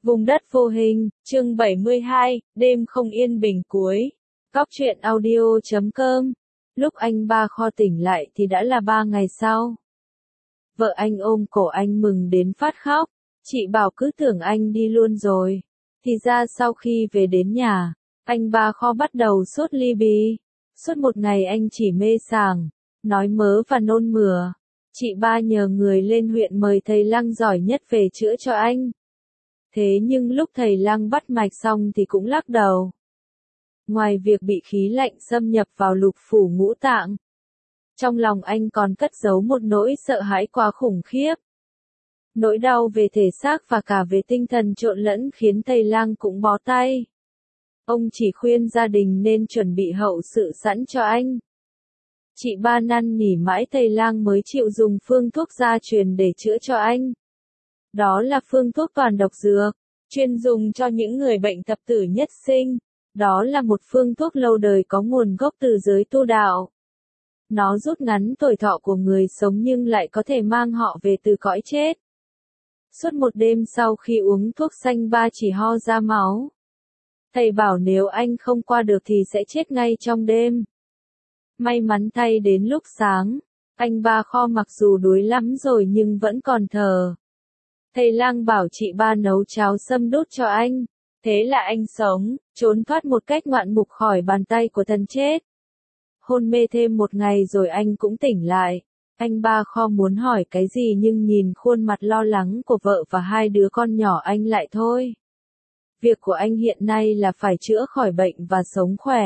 Vùng đất vô hình, chương 72, đêm không yên bình cuối. Góc truyện audio.com. Lúc anh Ba Kho tỉnh lại thì đã là 3 ngày sau. Vợ anh ôm cổ anh mừng đến phát khóc. Chị bảo cứ tưởng anh đi luôn rồi. Thì ra sau khi về đến nhà, anh Ba Kho bắt đầu sốt ly bì. Suốt một ngày anh chỉ mê sảng, nói mớ và nôn mửa. Chị Ba nhờ người lên huyện mời thầy Lăng giỏi nhất về chữa cho anh. Thế nhưng lúc thầy Lăng bắt mạch xong thì cũng lắc đầu. Ngoài việc bị khí lạnh xâm nhập vào lục phủ ngũ tạng, trong lòng anh còn cất giấu một nỗi sợ hãi quá khủng khiếp. Nỗi đau về thể xác và cả về tinh thần trộn lẫn khiến thầy Lăng cũng bó tay. Ông chỉ khuyên gia đình nên chuẩn bị hậu sự sẵn cho anh. Chị Ba năn nỉ mãi thầy Lăng mới chịu dùng phương thuốc gia truyền để chữa cho anh. Đó là phương thuốc toàn độc dược, chuyên dùng cho những người bệnh thập tử nhất sinh. Đó là một phương thuốc lâu đời có nguồn gốc từ giới tu đạo. Nó rút ngắn tuổi thọ của người sống nhưng lại có thể mang họ về từ cõi chết. Suốt một đêm sau khi uống thuốc xanh Ba chỉ ho ra máu. Thầy bảo nếu anh không qua được thì sẽ chết ngay trong đêm. May mắn thay đến lúc sáng, anh Ba Kho mặc dù đuối lắm rồi nhưng vẫn còn thở. Thầy Lang bảo chị Ba nấu cháo sâm đút cho anh. Thế là anh sống, trốn thoát một cách ngoạn mục khỏi bàn tay của thần chết. Hôn mê thêm một ngày rồi anh cũng tỉnh lại. Anh Ba Kho muốn hỏi cái gì nhưng nhìn khuôn mặt lo lắng của vợ và 2 đứa con nhỏ anh lại thôi. Việc của anh hiện nay là phải chữa khỏi bệnh và sống khỏe.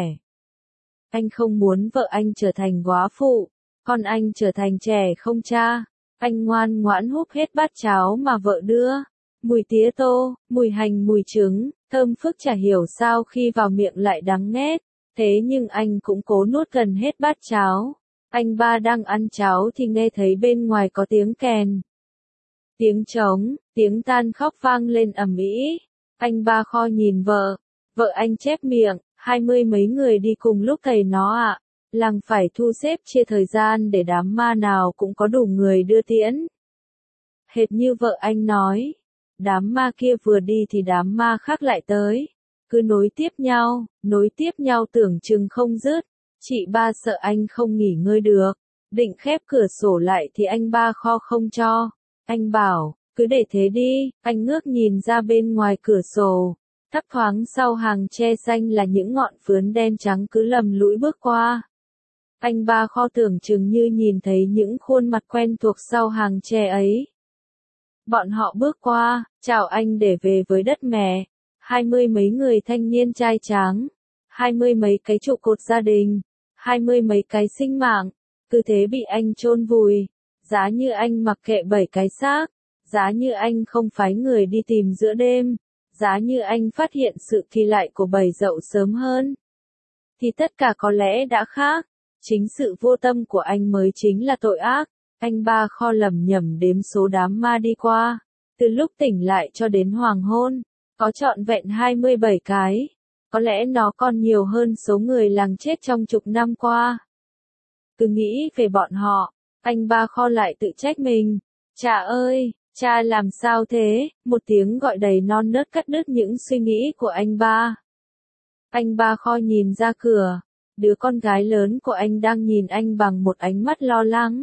Anh không muốn vợ anh trở thành góa phụ, con anh trở thành trẻ không cha. Anh ngoan ngoãn húp hết bát cháo mà vợ đưa. Mùi tía tô, mùi hành, mùi trứng, thơm phức chả hiểu sao khi vào miệng lại đắng nghét. Thế nhưng anh cũng cố nuốt gần hết bát cháo. Anh Ba đang ăn cháo thì nghe thấy bên ngoài có tiếng kèn, tiếng trống, tiếng than khóc vang lên ầm ĩ. Anh Ba Kho nhìn vợ anh chép miệng, 20 mấy người đi cùng lúc thầy nó ạ. Làng phải thu xếp chia thời gian để đám ma nào cũng có đủ người đưa tiễn. Hệt như vợ anh nói, đám ma kia vừa đi thì đám ma khác lại tới. Cứ nối tiếp nhau tưởng chừng không dứt. Chị Ba sợ anh không nghỉ ngơi được. Định khép cửa sổ lại thì anh Ba Kho không cho. Anh bảo, cứ để thế đi. Anh ngước nhìn ra bên ngoài cửa sổ. Thấp thoáng sau hàng tre xanh là những ngọn phướn đen trắng cứ lầm lũi bước qua. Anh Ba Kho tưởng chừng như nhìn thấy những khuôn mặt quen thuộc sau hàng tre ấy. Bọn họ bước qua, chào anh để về với đất mẹ. 20 mấy người thanh niên trai tráng, 20 mấy cái trụ cột gia đình, 20 mấy cái sinh mạng, cứ thế bị anh chôn vùi. Giá như anh mặc kệ 7 cái xác, giá như anh không phái người đi tìm giữa đêm, giá như anh phát hiện sự kỳ lạ của bầy dậu sớm hơn, thì tất cả có lẽ đã khác. Chính sự vô tâm của anh mới chính là tội ác. Anh Ba Kho lẩm nhẩm đếm số đám ma đi qua, từ lúc tỉnh lại cho đến hoàng hôn, có trọn vẹn 27 cái. Có lẽ nó còn nhiều hơn số người làng chết trong chục năm qua. Cứ nghĩ về bọn họ, anh Ba Kho lại tự trách mình. Cha ơi, cha làm sao thế? Một tiếng gọi đầy non nớt cắt đứt những suy nghĩ của anh Ba. Anh Ba Kho nhìn ra cửa. Đứa con gái lớn của anh đang nhìn anh bằng một ánh mắt lo lắng.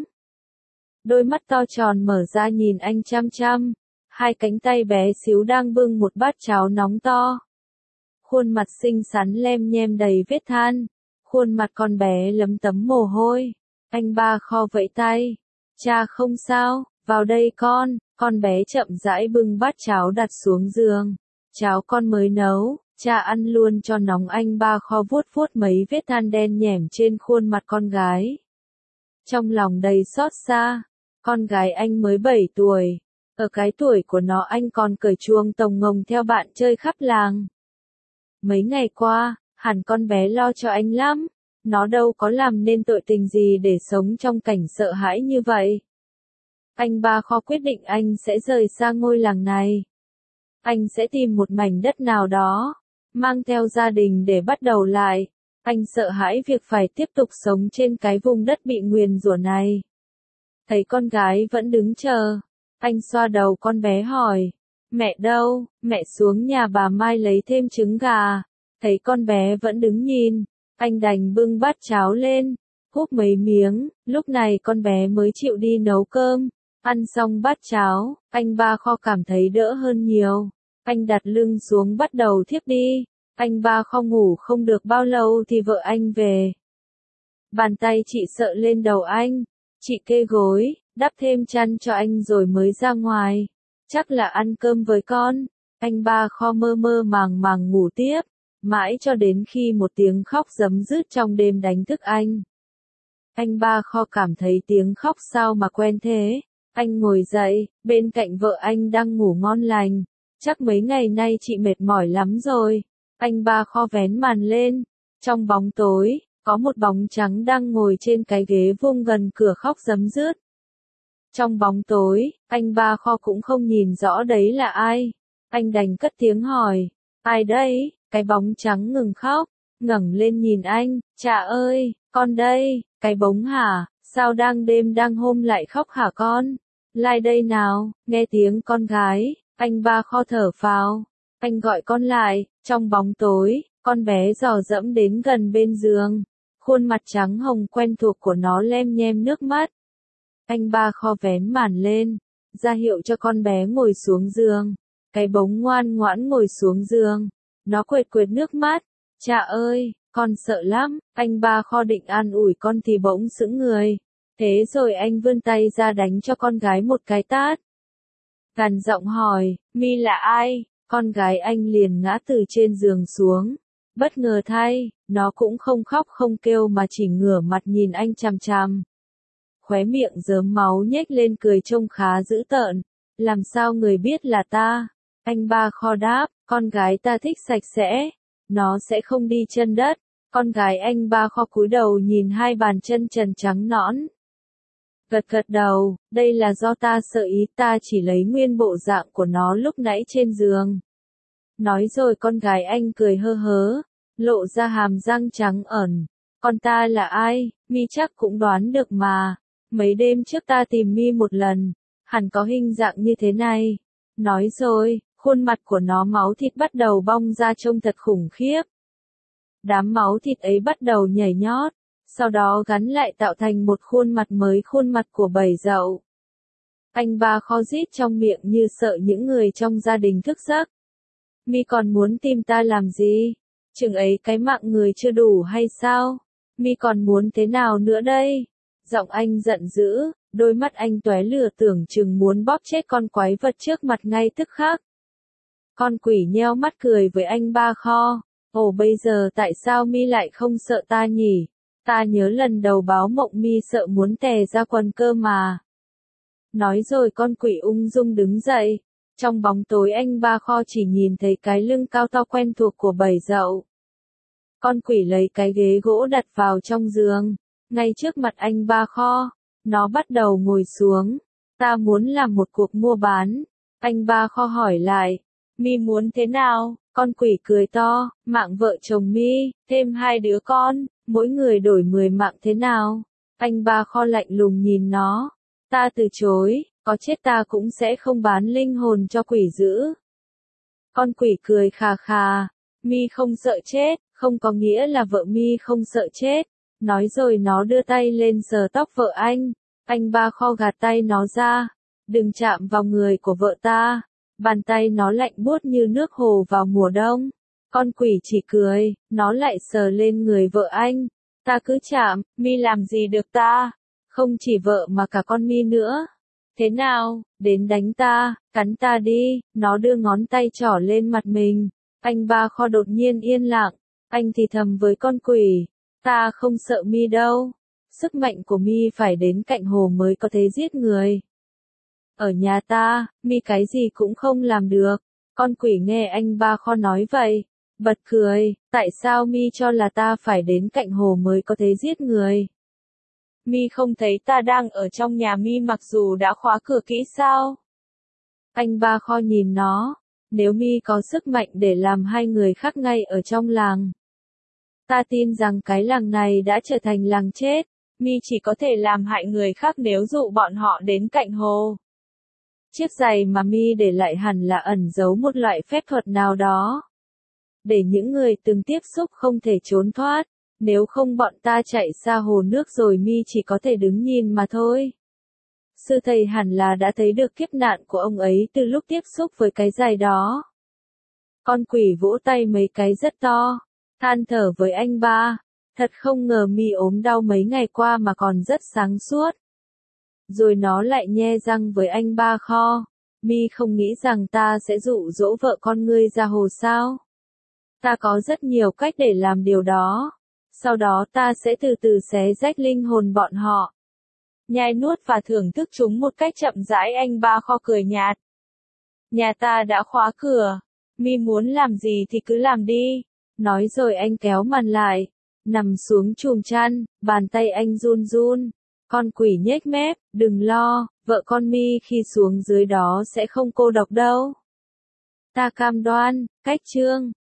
Đôi mắt to tròn mở ra nhìn anh chăm chăm. 2 cánh tay bé xíu đang bưng một bát cháo nóng to. Khuôn mặt xinh xắn lem nhem đầy vết than. Khuôn mặt con bé lấm tấm mồ hôi. Anh Ba Kho vẫy tay. Cha không sao, vào đây con bé chậm rãi bưng bát cháo đặt xuống giường. Cháo con mới nấu, cha ăn luôn cho nóng. Anh Ba Kho vuốt vuốt mấy vết than đen nhẻm trên khuôn mặt con gái. Trong lòng đầy xót xa, con gái anh mới 7 tuổi. Ở cái tuổi của nó anh còn cởi chuông tồng ngồng theo bạn chơi khắp làng. Mấy ngày qua, hẳn con bé lo cho anh lắm. Nó đâu có làm nên tội tình gì để sống trong cảnh sợ hãi như vậy. Anh Ba Kho quyết định anh sẽ rời xa ngôi làng này. Anh sẽ tìm một mảnh đất nào đó, mang theo gia đình để bắt đầu lại. Anh sợ hãi việc phải tiếp tục sống trên cái vùng đất bị nguyền rủa này. Thấy con gái vẫn đứng chờ, anh xoa đầu con bé hỏi, Mẹ đâu? Mẹ xuống nhà bà Mai lấy thêm trứng gà. Thấy con bé vẫn đứng nhìn, anh đành bưng bát cháo lên, húp mấy miếng, lúc này con bé mới chịu đi nấu cơm. Ăn xong bát cháo, anh Ba Kho cảm thấy đỡ hơn nhiều. Anh đặt lưng xuống bắt đầu thiếp đi. Anh Ba Kho ngủ không được bao lâu thì vợ anh về. Bàn tay chị sợ lên đầu anh. Chị kê gối, đắp thêm chăn cho anh rồi mới ra ngoài. Chắc là ăn cơm với con. Anh Ba Kho mơ mơ màng màng ngủ tiếp. Mãi cho đến khi một tiếng khóc giấm dứt trong đêm đánh thức anh. Anh Ba Kho cảm thấy tiếng khóc sao mà quen thế. Anh ngồi dậy, bên cạnh vợ anh đang ngủ ngon lành. Chắc mấy ngày nay chị mệt mỏi lắm rồi. Anh Ba Kho vén màn lên. Trong bóng tối, có một bóng trắng đang ngồi trên cái ghế vuông gần cửa khóc giấm dứt. Trong bóng tối, anh Ba Kho cũng không nhìn rõ đấy là ai. Anh đành cất tiếng hỏi, ai đấy? Cái bóng trắng ngừng khóc, ngẩng lên nhìn anh, chà ơi, con đây, cái bóng hả, sao đang đêm đang hôm lại khóc hả con? Lại đây nào, nghe tiếng con gái, anh Ba Kho thở phào, anh gọi con lại, trong bóng tối, con bé dò dẫm đến gần bên giường, khuôn mặt trắng hồng quen thuộc của nó lem nhem nước mắt. Anh Ba Kho vén màn lên, ra hiệu cho con bé ngồi xuống giường, cái bóng ngoan ngoãn ngồi xuống giường. Nó quệt quệt nước mắt, chà ơi, con sợ lắm, anh Ba Kho định an ủi con thì bỗng sững người. Thế rồi anh vươn tay ra đánh cho con gái một cái tát. Gằn giọng hỏi, Mi là ai? Con gái anh liền ngã từ trên giường xuống. Bất ngờ thay, nó cũng không khóc không kêu mà chỉ ngửa mặt nhìn anh chằm chằm. Khóe miệng rớm máu nhếch lên cười trông khá dữ tợn. Làm sao người biết là ta? Anh Ba Kho đáp, con gái ta thích sạch sẽ, nó sẽ không đi chân đất. Con gái anh Ba Kho cúi đầu nhìn hai bàn chân trần trắng nõn. Gật gật đầu, đây là do ta sợ ý, ta chỉ lấy nguyên bộ dạng của nó lúc nãy trên giường. Nói rồi con gái anh cười hơ hớ, lộ ra hàm răng trắng ẩn. Con ta là ai? Mi chắc cũng đoán được mà. Mấy đêm trước ta tìm Mi một lần, hẳn có hình dạng như thế này. Nói rồi, khuôn mặt của nó máu thịt bắt đầu bong ra trông thật khủng khiếp. Đám máu thịt ấy bắt đầu nhảy nhót, sau đó gắn lại tạo thành một khuôn mặt mới, khuôn mặt của bầy dậu. Anh Ba Kho rít trong miệng như sợ những người trong gia đình thức giấc. Mi còn muốn tìm ta làm gì? Chừng ấy cái mạng người chưa đủ hay sao? Mi còn muốn thế nào nữa đây? Giọng anh giận dữ, đôi mắt anh tóe lửa tưởng chừng muốn bóp chết con quái vật trước mặt ngay tức khắc. Con quỷ nheo mắt cười với anh Ba Kho. Ồ, bây giờ tại sao Mi lại không sợ ta nhỉ? Ta nhớ lần đầu báo mộng Mi sợ muốn tè ra quần cơ mà. Nói rồi con quỷ ung dung đứng dậy. Trong bóng tối anh Ba Kho chỉ nhìn thấy cái lưng cao to quen thuộc của bầy dậu. Con quỷ lấy cái ghế gỗ đặt vào trong giường, ngay trước mặt anh Ba Kho. Nó bắt đầu ngồi xuống. Ta muốn làm một cuộc mua bán. Anh Ba Kho hỏi lại. Mi muốn thế nào? Con quỷ cười to, mạng vợ chồng Mi, thêm 2 đứa con, mỗi người đổi 10 mạng thế nào? Anh Ba Kho lạnh lùng nhìn nó. Ta từ chối, có chết ta cũng sẽ không bán linh hồn cho quỷ dữ. Con quỷ cười khà khà. Mi không sợ chết, không có nghĩa là vợ Mi không sợ chết. Nói rồi nó đưa tay lên sờ tóc vợ anh. Anh Ba Kho gạt tay nó ra. Đừng chạm vào người của vợ ta. Bàn tay nó lạnh buốt như nước hồ vào mùa đông. Con quỷ chỉ cười, nó lại sờ lên người vợ anh. Ta cứ chạm, Mi làm gì được ta? Không chỉ vợ mà cả con Mi nữa. Thế nào, đến đánh ta, cắn ta đi. Nó đưa ngón tay trỏ lên mặt mình. Anh Ba Kho đột nhiên yên lặng. Anh thì thầm với con quỷ. Ta không sợ Mi đâu. Sức mạnh của Mi phải đến cạnh hồ mới có thể giết người. Ở nhà ta, Mi cái gì cũng không làm được. Con quỷ nghe anh Ba Kho nói vậy, bật cười, tại sao Mi cho là ta phải đến cạnh hồ mới có thể giết người? Mi không thấy ta đang ở trong nhà Mi mặc dù đã khóa cửa kỹ sao? Anh Ba Kho nhìn nó, nếu Mi có sức mạnh để làm 2 người khác ngay ở trong làng. Ta tin rằng cái làng này đã trở thành làng chết, Mi chỉ có thể làm hại người khác nếu dụ bọn họ đến cạnh hồ. Chiếc giày mà mi để lại hẳn là ẩn giấu một loại phép thuật nào đó. Để những người từng tiếp xúc không thể trốn thoát, nếu không bọn ta chạy xa hồ nước rồi mi chỉ có thể đứng nhìn mà thôi. Sư thầy hẳn là đã thấy được kiếp nạn của ông ấy từ lúc tiếp xúc với cái giày đó. Con quỷ vỗ tay mấy cái rất to, than thở với anh ba, thật không ngờ mi ốm đau mấy ngày qua mà còn rất sáng suốt. Rồi nó lại nhe răng với anh ba kho, mi không nghĩ rằng ta sẽ dụ dỗ vợ con ngươi ra hồ sao? Ta có rất nhiều cách để làm điều đó. Sau đó ta sẽ từ từ xé rách linh hồn bọn họ. Nhai nuốt và thưởng thức chúng một cách chậm rãi, anh ba kho cười nhạt. Nhà ta đã khóa cửa. Mi muốn làm gì thì cứ làm đi. Nói rồi anh kéo màn lại. Nằm xuống chùm chăn, bàn tay anh run run. Con quỷ nhếch mép, đừng lo, vợ con mi khi xuống dưới đó sẽ không cô độc đâu. Ta cam đoan, cách chương.